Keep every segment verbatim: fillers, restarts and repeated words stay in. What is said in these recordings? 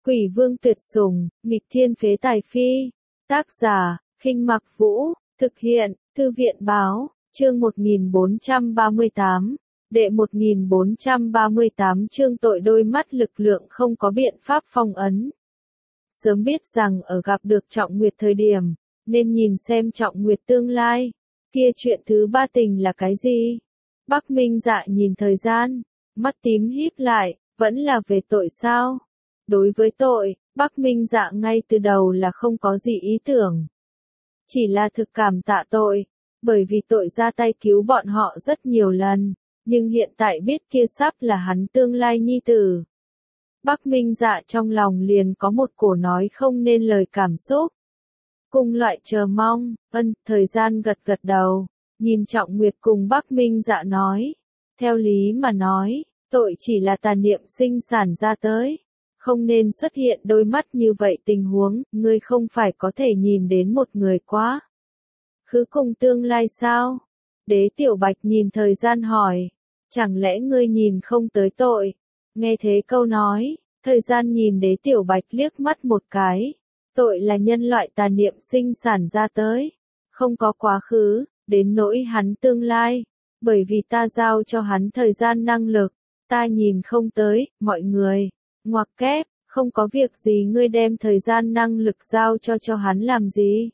Quỷ vương tuyệt sủng, nghịch thiên phế tài phi. Tác giả, Khinh Mặc Vũ, thực hiện, Thư viện báo, chương một nghìn bốn trăm ba mươi tám, đệ một nghìn bốn trăm ba mươi tám chương tội đôi mắt lực lượng không có biện pháp phong ấn. Sớm biết rằng ở gặp được Trọng Nguyệt thời điểm, nên nhìn xem Trọng Nguyệt tương lai, kia chuyện thứ ba tình là cái gì? Bắc Minh Dạ nhìn thời gian, mắt tím híp lại, vẫn là về tội sao? Đối với tội, Bắc Minh Dạ ngay từ đầu là không có gì ý tưởng. Chỉ là thực cảm tạ tội, bởi vì tội ra tay cứu bọn họ rất nhiều lần, nhưng hiện tại biết kia sắp là hắn tương lai nhi tử. Bắc Minh Dạ trong lòng liền có một cổ nói không nên lời cảm xúc. Cùng loại chờ mong, ân, thời gian gật gật đầu, nhìn Trọng Nguyệt cùng Bắc Minh Dạ nói. Theo lý mà nói, tội chỉ là tà niệm sinh sản ra tới. Không nên xuất hiện đôi mắt như vậy tình huống, ngươi không phải có thể nhìn đến một người quá. Khứ cùng tương lai sao? Đế Tiểu Bạch nhìn thời gian hỏi, chẳng lẽ ngươi nhìn không tới tội? Nghe thế câu nói, thời gian nhìn Đế Tiểu Bạch liếc mắt một cái. Tội là nhân loại tà niệm sinh sản ra tới, không có quá khứ, đến nỗi hắn tương lai, bởi vì ta giao cho hắn thời gian năng lực, ta nhìn không tới, mọi người. Ngoặc kép, không có việc gì ngươi đem thời gian năng lực giao cho cho hắn làm gì.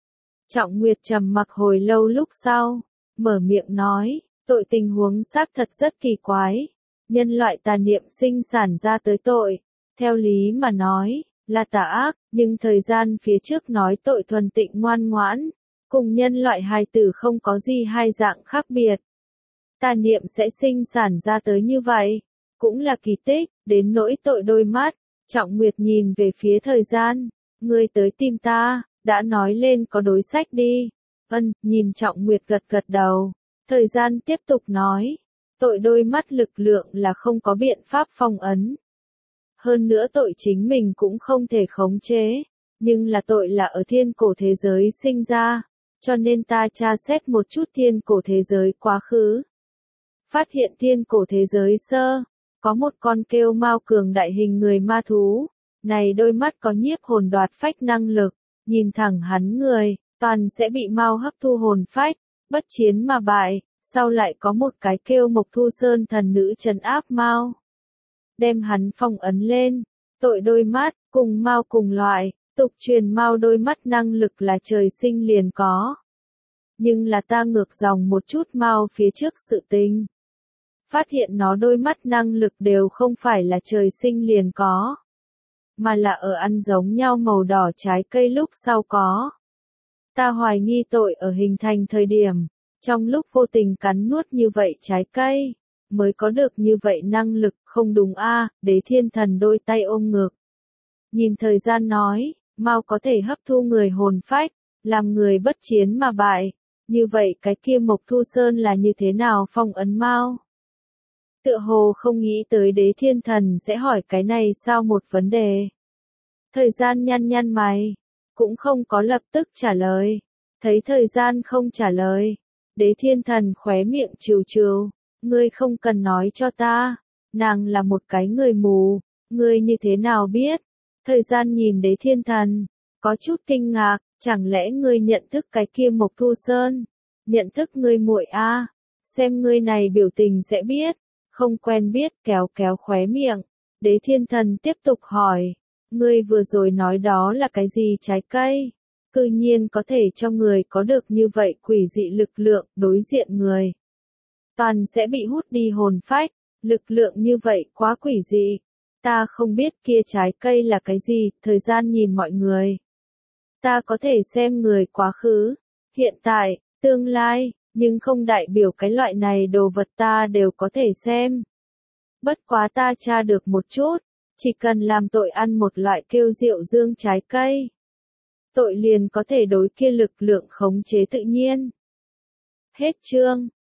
Trọng Nguyệt trầm mặc hồi lâu lúc sau, mở miệng nói, tội tình huống xác thật rất kỳ quái. Nhân loại tà niệm sinh sản ra tới tội, theo lý mà nói, là tà ác, nhưng thời gian phía trước nói tội thuần tịnh ngoan ngoãn, cùng nhân loại hài tử không có gì hai dạng khác biệt. Tà niệm sẽ sinh sản ra tới như vậy, cũng là kỳ tích, đến nỗi tội đôi mắt. Trọng Nguyệt nhìn về phía thời gian, ngươi tới tìm ta, đã nói lên có đối sách đi. Ân, nhìn Trọng Nguyệt gật gật đầu, thời gian tiếp tục nói, tội đôi mắt lực lượng là không có biện pháp phong ấn. Hơn nữa tội chính mình cũng không thể khống chế, nhưng là tội là ở thiên cổ thế giới sinh ra, cho nên ta tra xét một chút thiên cổ thế giới quá khứ. Phát hiện thiên cổ thế giới sơ, có một con kêu Mao cường đại hình người ma thú, này đôi mắt có nhiếp hồn đoạt phách năng lực, nhìn thẳng hắn người, toàn sẽ bị Mao hấp thu hồn phách, bất chiến mà bại, sau lại có một cái kêu Mộc Thu Sơn thần nữ trấn áp Mao. Đem hắn phong ấn lên, tội đôi mắt, cùng Mao cùng loại, tục truyền Mao đôi mắt năng lực là trời sinh liền có. Nhưng là ta ngược dòng một chút Mao phía trước sự tình. Phát hiện nó đôi mắt năng lực đều không phải là trời sinh liền có, mà là ở ăn giống nhau màu đỏ trái cây lúc sau có. Ta hoài nghi tội ở hình thành thời điểm, trong lúc vô tình cắn nuốt như vậy trái cây, mới có được như vậy năng lực, không đúng a? À, Đế Thiên Thần đôi tay ôm ngực. Nhìn thời gian nói, Mao có thể hấp thu người hồn phách, làm người bất chiến mà bại, như vậy cái kia Mộc Thu Sơn là như thế nào phong ấn Mao? Tựa hồ không nghĩ tới Đế Thiên Thần sẽ hỏi cái này sao một vấn đề. Thời gian nhăn nhăn mày, cũng không có lập tức trả lời. Thấy thời gian không trả lời, Đế Thiên Thần khóe miệng trừ trừ, ngươi không cần nói cho ta, nàng là một cái người mù, ngươi như thế nào biết? Thời gian nhìn Đế Thiên Thần, có chút kinh ngạc, chẳng lẽ ngươi nhận thức cái kia Mộc Thu Sơn? Nhận thức ngươi muội a? À? Xem ngươi này biểu tình sẽ biết. Không quen biết, kéo kéo khóe miệng. Đế Thiên Thần tiếp tục hỏi, ngươi vừa rồi nói đó là cái gì trái cây? Cư nhiên có thể cho người có được như vậy quỷ dị lực lượng, đối diện người. Toàn sẽ bị hút đi hồn phách, lực lượng như vậy quá quỷ dị. Ta không biết kia trái cây là cái gì, thời gian nhìn mọi người. Ta có thể xem người quá khứ, hiện tại, tương lai. Nhưng không đại biểu cái loại này đồ vật ta đều có thể xem. Bất quá ta tra được một chút, chỉ cần làm tội ăn một loại kêu rượu dương trái cây. Tội liền có thể đối kia lực lượng khống chế tự nhiên. Hết chương.